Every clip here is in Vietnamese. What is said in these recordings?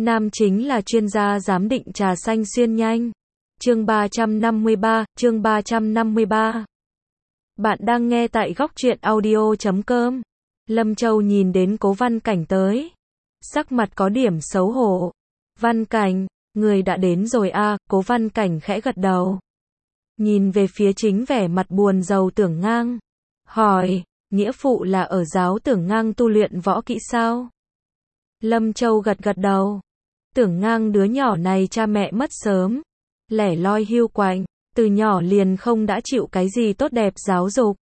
Nam chính là chuyên gia giám định trà xanh xuyên nhanh. Chương 353. Bạn đang nghe tại góc truyện audio.com. Lâm Châu nhìn đến Cố Văn Cảnh tới. Sắc mặt có điểm xấu hổ. Văn Cảnh, người đã đến rồi à, Cố Văn Cảnh khẽ gật đầu. Nhìn về phía chính vẻ mặt buồn rầu Tưởng Ngang. Hỏi, nghĩa phụ là ở giáo Tưởng Ngang tu luyện võ kỹ sao? Lâm Châu gật đầu. Tưởng Ngang đứa nhỏ này cha mẹ mất sớm. Lẻ loi hiu quạnh, từ nhỏ liền không đã chịu cái gì tốt đẹp giáo dục.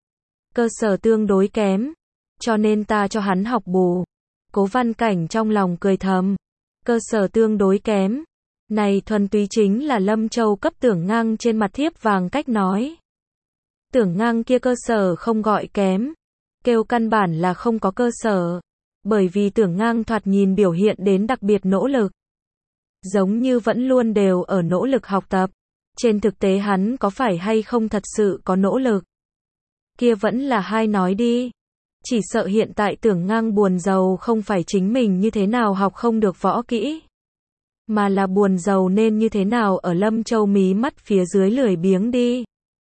Cơ sở tương đối kém, cho nên ta cho hắn học bù. Cố Văn Cảnh trong lòng cười thầm. Cơ sở tương đối kém. Này thuần túy chính là Lâm Châu cấp Tưởng Ngang trên mặt thiếp vàng cách nói. Tưởng Ngang kia cơ sở không gọi kém, kêu căn bản là không có cơ sở. Bởi vì Tưởng Ngang thoạt nhìn biểu hiện đến đặc biệt nỗ lực. Giống như vẫn luôn đều ở nỗ lực học tập. Trên thực tế hắn có phải hay không thật sự có nỗ lực? Kia vẫn là hai nói đi. Chỉ sợ hiện tại Tưởng Ngang buồn rầu không phải chính mình như thế nào học không được võ kỹ, mà là buồn rầu nên như thế nào ở Lâm Châu mí mắt phía dưới lười biếng đi.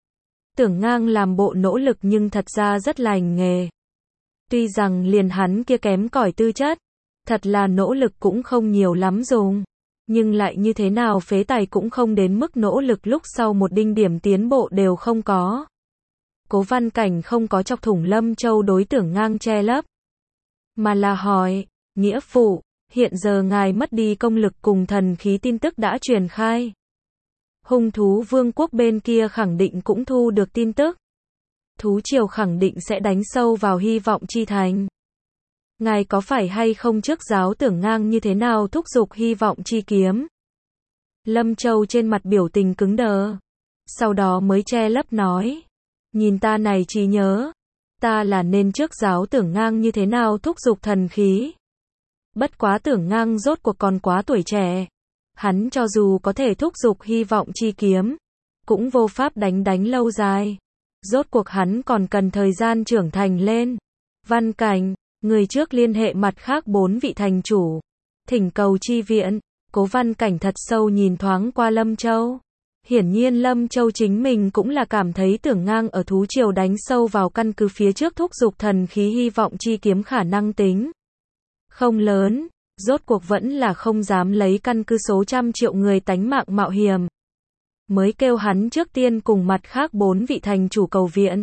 Tưởng Ngang làm bộ nỗ lực nhưng thật ra rất lành nghề. Tuy rằng liền hắn kia kém cỏi tư chất, thật là nỗ lực cũng không nhiều lắm dùng, nhưng lại như thế nào phế tài cũng không đến mức nỗ lực lúc sau một đinh điểm tiến bộ đều không có. Cố Văn Cảnh không có chọc thủng Lâm Châu đối Tưởng Ngang che lấp, mà là hỏi, nghĩa phụ, hiện giờ ngài mất đi công lực cùng thần khí tin tức đã truyền khai. Hung thú vương quốc bên kia khẳng định cũng thu được tin tức. Thú triều khẳng định sẽ đánh sâu vào Hy vọng chi thành. Ngài có phải hay không trước giáo Tưởng Ngang như thế nào thúc giục Hy vọng chi kiếm? Lâm Châu trên mặt biểu tình cứng đờ. Sau đó mới che lấp nói. Nhìn ta này trí nhớ. Ta là nên trước giáo Tưởng Ngang như thế nào thúc giục thần khí. Bất quá Tưởng Ngang rốt cuộc còn quá tuổi trẻ. Hắn cho dù có thể thúc giục Hy vọng chi kiếm, cũng vô pháp đánh lâu dài. Rốt cuộc hắn còn cần thời gian trưởng thành lên. Văn Cảnh, người trước liên hệ mặt khác 4 vị thành chủ, thỉnh cầu chi viện. Cố Văn Cảnh thật sâu nhìn thoáng qua Lâm Châu. Hiển nhiên Lâm Châu chính mình cũng là cảm thấy Tưởng Ngang ở thú triều đánh sâu vào căn cứ phía trước thúc giục thần khí Hy vọng chi kiếm khả năng tính không lớn, rốt cuộc vẫn là không dám lấy căn cứ số trăm triệu người tánh mạng mạo hiểm. Mới kêu hắn trước tiên cùng mặt khác 4 vị thành chủ cầu viện.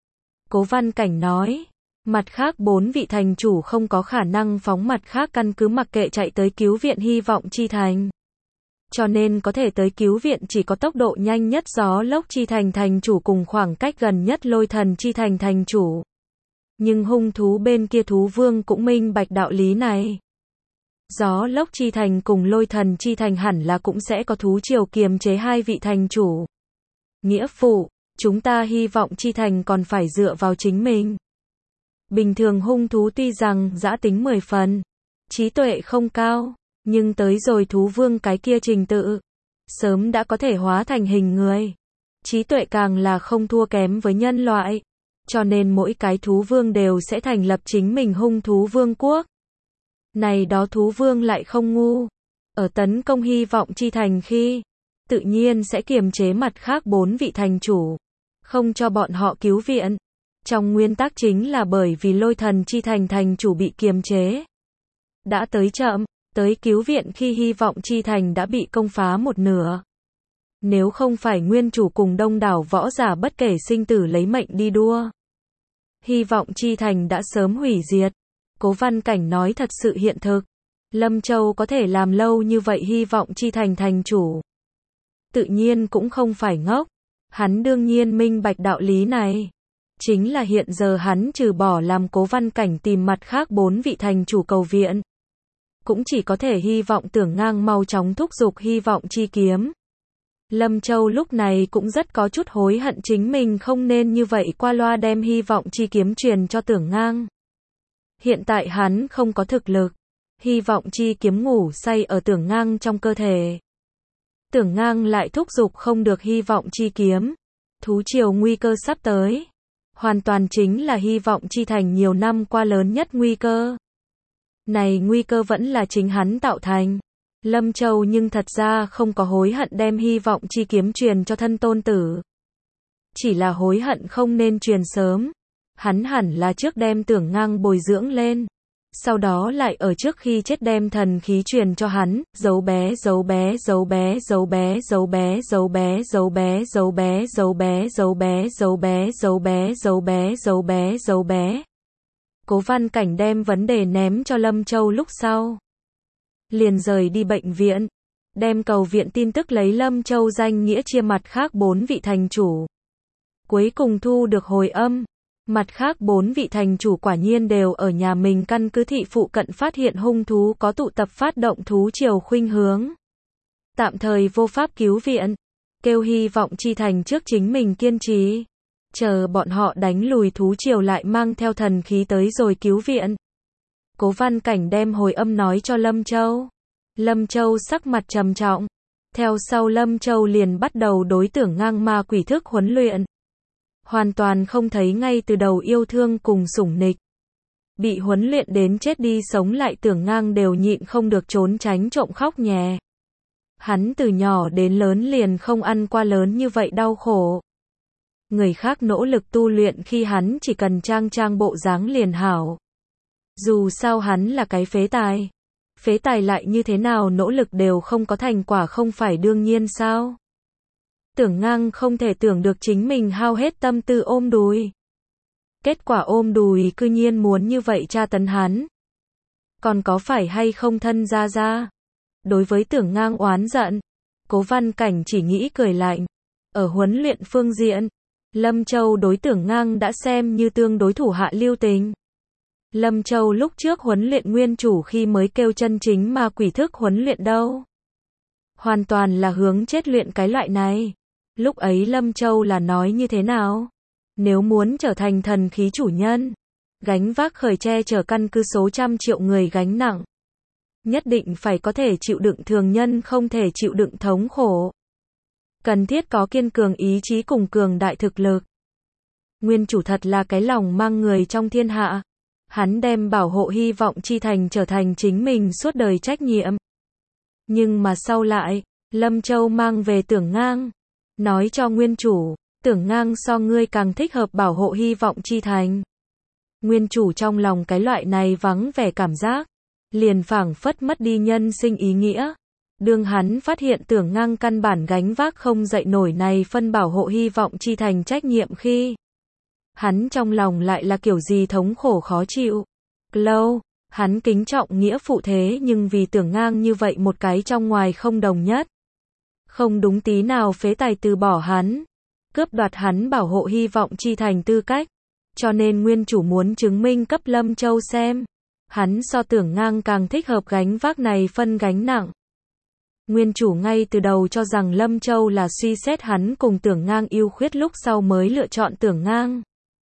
Cố Văn Cảnh nói, mặt khác 4 vị thành chủ không có khả năng phóng mặt khác căn cứ mặc kệ chạy tới cứu viện Hy vọng chi thành. Cho nên có thể tới cứu viện chỉ có tốc độ nhanh nhất Gió Lốc chi thành thành chủ cùng khoảng cách gần nhất Lôi Thần chi thành thành chủ. Nhưng hung thú bên kia thú vương cũng minh bạch đạo lý này. Gió Lốc chi thành cùng Lôi Thần chi thành hẳn là cũng sẽ có thú triều kiềm chế hai vị thành chủ. Nghĩa phụ, chúng ta Hy vọng chi thành còn phải dựa vào chính mình. Bình thường hung thú tuy rằng dã tính 10 phần, trí tuệ không cao, nhưng tới rồi thú vương cái kia trình tự, sớm đã có thể hóa thành hình người. Trí tuệ càng là không thua kém với nhân loại, cho nên mỗi cái thú vương đều sẽ thành lập chính mình hung thú vương quốc. Này đó thú vương lại không ngu, ở tấn công Hy vọng chi thành khi, tự nhiên sẽ kiềm chế mặt khác 4 vị thành chủ, không cho bọn họ cứu viện. Trong nguyên tắc chính là bởi vì Lôi Thần chi thành thành chủ bị kiềm chế, đã tới chậm, tới cứu viện khi Hy vọng chi thành đã bị công phá một nửa. Nếu không phải nguyên chủ cùng đông đảo võ giả bất kể sinh tử lấy mệnh đi đua, Hy vọng chi thành đã sớm hủy diệt. Cố Văn Cảnh nói thật sự hiện thực. Lâm Châu có thể làm lâu như vậy Hy vọng chi thành thành chủ, tự nhiên cũng không phải ngốc. Hắn đương nhiên minh bạch đạo lý này. Chính là hiện giờ hắn trừ bỏ làm Cố Văn Cảnh tìm mặt khác 4 vị thành chủ cầu viện, cũng chỉ có thể hy vọng Tưởng Ngang mau chóng thúc giục Hy vọng chi kiếm. Lâm Châu lúc này cũng rất có chút hối hận chính mình không nên như vậy qua loa đem Hy vọng chi kiếm truyền cho Tưởng Ngang. Hiện tại hắn không có thực lực, Hy vọng chi kiếm ngủ say ở Tưởng Ngang trong cơ thể. Tưởng Ngang lại thúc giục không được Hy vọng chi kiếm. Thú triều nguy cơ sắp tới, hoàn toàn chính là Hy vọng chi thành nhiều năm qua lớn nhất nguy cơ. Này nguy cơ vẫn là chính hắn tạo thành. Lâm Châu nhưng thật ra không có hối hận đem hy vọng chi kiếm truyền cho thân tôn tử. Chỉ là hối hận không nên truyền sớm. Hắn hẳn là trước đem Tưởng Ngang bồi dưỡng lên. Sau đó lại ở trước khi chết đem thần khí truyền cho hắn, giấu bé, giấu bé, giấu bé, giấu bé, giấu bé, giấu bé, giấu bé, giấu bé, giấu bé, giấu bé, giấu bé, giấu bé, giấu bé, giấu bé, giấu bé. Cố Văn Cảnh đem vấn đề ném cho Lâm Châu lúc sau. Liền rời đi bệnh viện, đem cầu viện tin tức lấy Lâm Châu danh nghĩa chia mặt khác 4 vị thành chủ. Cuối cùng thu được hồi âm. Mặt khác 4 vị thành chủ quả nhiên đều ở nhà mình căn cứ thị phụ cận phát hiện hung thú có tụ tập phát động thú triều khuynh hướng. Tạm thời vô pháp cứu viện. Kêu hy vọng chi thành trước chính mình kiên trì. Chờ bọn họ đánh lùi thú triều lại mang theo thần khí tới rồi cứu viện. Cố Văn Cảnh đem hồi âm nói cho Lâm Châu. Lâm Châu sắc mặt trầm trọng. Theo sau Lâm Châu liền bắt đầu đối Tưởng Ngang ma quỷ thức huấn luyện. Hoàn toàn không thấy ngay từ đầu yêu thương cùng sủng nịch. Bị huấn luyện đến chết đi sống lại Tưởng Ngang đều nhịn không được trốn tránh trộm khóc nhè. Hắn từ nhỏ đến lớn liền không ăn qua lớn như vậy đau khổ. Người khác nỗ lực tu luyện khi hắn chỉ cần trang bộ dáng liền hảo. Dù sao hắn là cái phế tài. Phế tài lại như thế nào nỗ lực đều không có thành quả không phải đương nhiên sao? Tưởng Ngang không thể tưởng được chính mình hao hết tâm tư ôm đùi. Kết quả ôm đùi cư nhiên muốn như vậy tra tấn hắn. Còn có phải hay không thân ra ra? Đối với Tưởng Ngang oán giận, Cố Văn Cảnh chỉ nghĩ cười lạnh. Ở huấn luyện phương diện, Lâm Châu đối Tưởng Ngang đã xem như tương đối thủ hạ lưu tình. Lâm Châu lúc trước huấn luyện nguyên chủ khi mới kêu chân chính ma quỷ thức huấn luyện đâu. Hoàn toàn là hướng chết luyện cái loại này. Lúc ấy Lâm Châu là nói như thế nào? Nếu muốn trở thành thần khí chủ nhân, gánh vác khởi che chở căn cứ số trăm triệu người gánh nặng. Nhất định phải có thể chịu đựng thường nhân không thể chịu đựng thống khổ. Cần thiết có kiên cường ý chí cùng cường đại thực lực. Nguyên chủ thật là cái lòng mang người trong thiên hạ. Hắn đem bảo hộ hy vọng chi thành trở thành chính mình suốt đời trách nhiệm. Nhưng mà sau lại, Lâm Châu mang về Tưởng Ngang. Nói cho nguyên chủ, Tưởng Ngang so ngươi càng thích hợp bảo hộ hy vọng chi thành. Nguyên chủ trong lòng cái loại này vắng vẻ cảm giác. Liền phảng phất mất đi nhân sinh ý nghĩa. Đương hắn phát hiện Tưởng Ngang căn bản gánh vác không dậy nổi này phân bảo hộ hy vọng chi thành trách nhiệm khi. Hắn trong lòng lại là kiểu gì thống khổ khó chịu. Lâu, hắn kính trọng nghĩa phụ thế nhưng vì Tưởng Ngang như vậy một cái trong ngoài không đồng nhất. Không đúng tí nào phế tài từ bỏ hắn. Cướp đoạt hắn bảo hộ hy vọng chi thành tư cách. Cho nên nguyên chủ muốn chứng minh cấp Lâm Châu xem. Hắn so Tưởng Ngang càng thích hợp gánh vác này phân gánh nặng. Nguyên chủ ngay từ đầu cho rằng Lâm Châu là suy xét hắn cùng Tưởng Ngang ưu khuyết lúc sau mới lựa chọn Tưởng Ngang.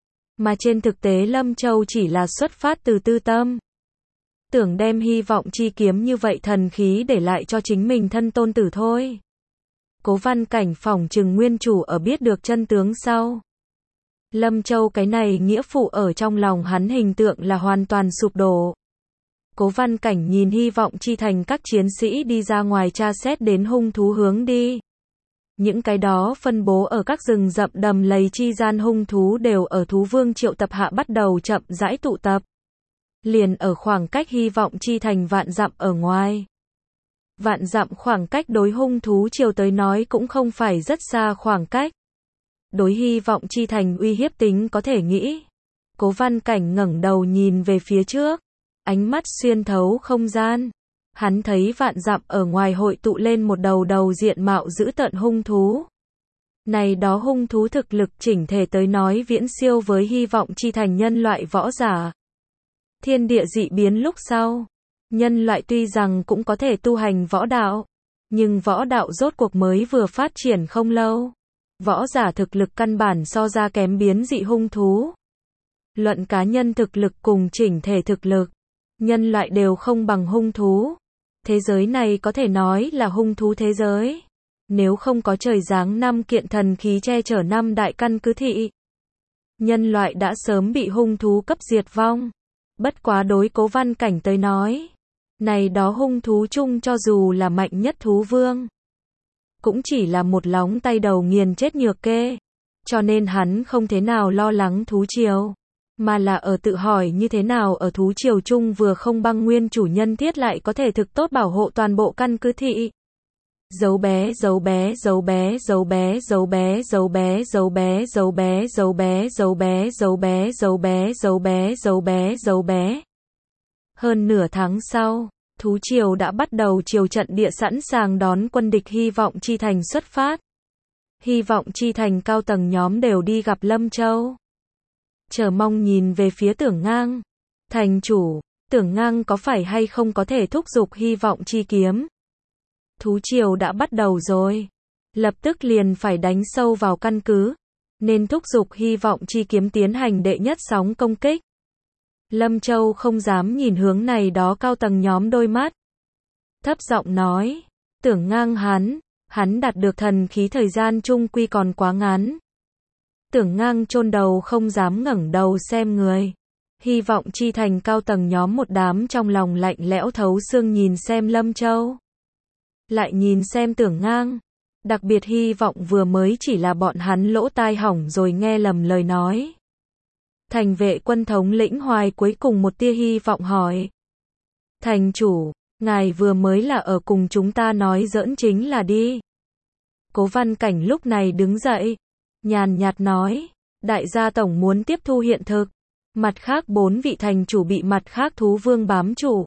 Mà trên thực tế Lâm Châu chỉ là xuất phát từ tư tâm. Tưởng đem hy vọng chi kiếm như vậy thần khí để lại cho chính mình thân tôn tử thôi. Cố Văn Cảnh phỏng chừng nguyên chủ ở biết được chân tướng sau. Lâm Châu cái này nghĩa phụ ở trong lòng hắn hình tượng là hoàn toàn sụp đổ. Cố Văn Cảnh nhìn hy vọng chi thành các chiến sĩ đi ra ngoài tra xét đến hung thú hướng đi. Những cái đó phân bố ở các rừng rậm đầm lầy chi gian hung thú đều ở thú vương triệu tập hạ bắt đầu chậm rãi tụ tập. Liền ở khoảng cách hy vọng chi thành vạn dặm ở ngoài. Vạn dặm khoảng cách đối hung thú triều tới nói cũng không phải rất xa khoảng cách. Đối hy vọng chi thành uy hiếp tính có thể nghĩ. Cố Văn Cảnh ngẩng đầu nhìn về phía trước. Ánh mắt xuyên thấu không gian. Hắn thấy vạn dặm ở ngoài hội tụ lên một đầu diện mạo dữ tợn hung thú. Này đó hung thú thực lực chỉnh thể tới nói viễn siêu với hy vọng chi thành nhân loại võ giả. Thiên địa dị biến lúc sau. Nhân loại tuy rằng cũng có thể tu hành võ đạo. Nhưng võ đạo rốt cuộc mới vừa phát triển không lâu. Võ giả thực lực căn bản so ra kém biến dị hung thú. Luận cá nhân thực lực cùng chỉnh thể thực lực. Nhân loại đều không bằng hung thú. Thế giới này có thể nói là hung thú thế giới. Nếu không có trời giáng 5 kiện thần khí che chở 5 đại căn cứ thị. Nhân loại đã sớm bị hung thú cấp diệt vong. Bất quá đối Cố Văn Cảnh tới nói. Này đó hung thú chung cho dù là mạnh nhất thú vương, cũng chỉ là một lóng tay đầu nghiền chết nhược kê. Cho nên hắn không thế nào lo lắng thú triều, mà là ở tự hỏi như thế nào ở thú triều chung vừa không băng nguyên chủ nhân thiết lại có thể thực tốt bảo hộ toàn bộ căn cứ thị. Dấu bé dấu bé dấu bé dấu bé dấu bé dấu bé dấu bé dấu bé dấu bé dấu bé dấu bé dấu bé dấu bé dấu bé dấu bé. Hơn nửa tháng sau, thú triều đã bắt đầu triều trận địa sẵn sàng đón quân địch Hy vọng Chi Thành xuất phát. Hy vọng Chi Thành cao tầng nhóm đều đi gặp Lâm Châu. Chờ mong nhìn về phía Tưởng Ngang. Thành chủ, Tưởng Ngang có phải hay không có thể thúc giục Hy vọng Chi kiếm? Thú triều đã bắt đầu rồi. Lập tức liền phải đánh sâu vào căn cứ. Nên thúc giục Hy vọng Chi kiếm tiến hành đệ nhất sóng công kích. Lâm Châu không dám nhìn hướng này đó cao tầng nhóm đôi mắt. Thấp giọng nói, Tưởng Ngang hắn đạt được thần khí thời gian chung quy còn quá ngắn. Tưởng Ngang chôn đầu không dám ngẩng đầu xem người. Hy vọng Chi Thành cao tầng nhóm một đám trong lòng lạnh lẽo thấu xương nhìn xem Lâm Châu. Lại nhìn xem Tưởng Ngang. Đặc biệt hy vọng vừa mới chỉ là bọn hắn lỗ tai hỏng rồi nghe lầm lời nói. Thành vệ quân thống lĩnh Hoài cuối cùng một tia hy vọng hỏi. Thành chủ, ngài vừa mới là ở cùng chúng ta nói giỡn chính là đi. Cố Văn Cảnh lúc này đứng dậy, nhàn nhạt nói, đại gia tổng muốn tiếp thu hiện thực. Mặt khác 4 vị thành chủ bị mặt khác thú vương bám chủ.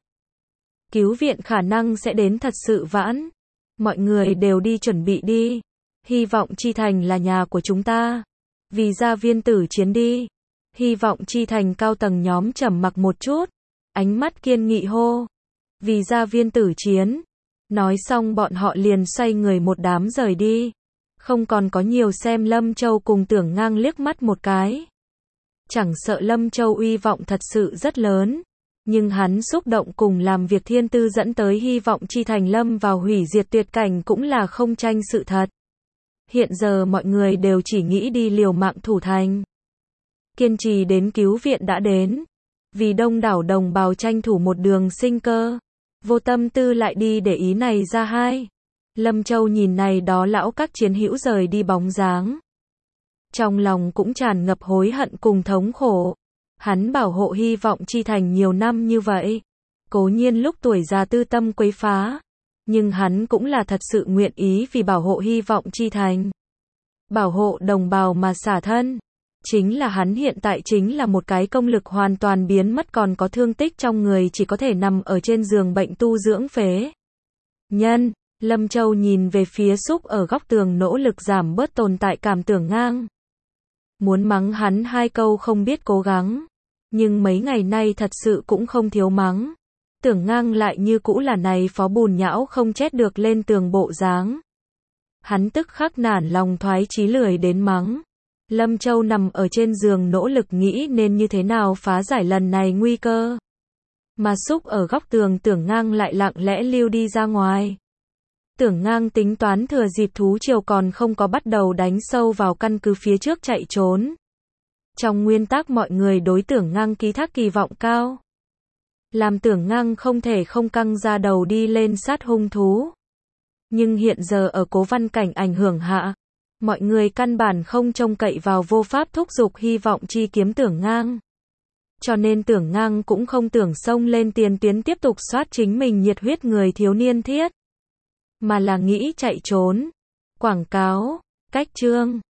Cứu viện khả năng sẽ đến thật sự vãn. Mọi người đều đi chuẩn bị đi. Hy vọng Chi Thành là nhà của chúng ta. Vì gia viên tử chiến đi. Hy vọng Chi Thành cao tầng nhóm trầm mặc một chút. Ánh mắt kiên nghị hô. Vì gia viên tử chiến. Nói xong bọn họ liền xoay người một đám rời đi. Không còn có nhiều xem Lâm Châu cùng Tưởng Ngang liếc mắt một cái. Chẳng sợ Lâm Châu uy vọng thật sự rất lớn. Nhưng hắn xúc động cùng làm việc thiên tư dẫn tới Hy vọng Chi Thành lâm vào hủy diệt tuyệt cảnh cũng là không tranh sự thật. Hiện giờ mọi người đều chỉ nghĩ đi liều mạng thủ thành. Kiên trì đến cứu viện đã đến. Vì đông đảo đồng bào tranh thủ một đường sinh cơ. Vô tâm tư lại đi để ý này ra hai. Lâm Châu nhìn này đó lão các chiến hữu rời đi bóng dáng. Trong lòng cũng tràn ngập hối hận cùng thống khổ. Hắn bảo hộ Hy vọng Chi Thành nhiều năm như vậy. Cố nhiên lúc tuổi già tư tâm quấy phá. Nhưng hắn cũng là thật sự nguyện ý vì bảo hộ Hy vọng Chi Thành. Bảo hộ đồng bào mà xả thân. Chính là hắn hiện tại chính là một cái công lực hoàn toàn biến mất còn có thương tích trong người chỉ có thể nằm ở trên giường bệnh tu dưỡng phế. Nhân, Lâm Châu nhìn về phía Xúc ở góc tường nỗ lực giảm bớt tồn tại cảm Tưởng Ngang. Muốn mắng hắn hai câu không biết cố gắng. Nhưng mấy ngày nay thật sự cũng không thiếu mắng. Tưởng Ngang lại như cũ là này phó bùn nhão không chết được lên tường bộ dáng. Hắn tức khắc nản lòng thoái chí lười đến mắng. Lâm Châu nằm ở trên giường nỗ lực nghĩ nên như thế nào phá giải lần này nguy cơ. Mà Xúc ở góc tường Tưởng Ngang lại lặng lẽ lưu đi ra ngoài. Tưởng Ngang tính toán thừa dịp thú triều còn không có bắt đầu đánh sâu vào căn cứ phía trước chạy trốn. Trong nguyên tắc mọi người đối Tưởng Ngang ký thác kỳ vọng cao. Làm Tưởng Ngang không thể không căng ra đầu đi lên sát hung thú. Nhưng hiện giờ ở Cố Văn Cảnh ảnh hưởng hạ. Mọi người căn bản không trông cậy vào vô pháp thúc giục Hy vọng Chi kiếm Tưởng Ngang. Cho nên Tưởng Ngang cũng không tưởng xông lên tiền tuyến tiếp tục soát chính mình nhiệt huyết người thiếu niên thiết. Mà là nghĩ chạy trốn. Quảng cáo, cách chương.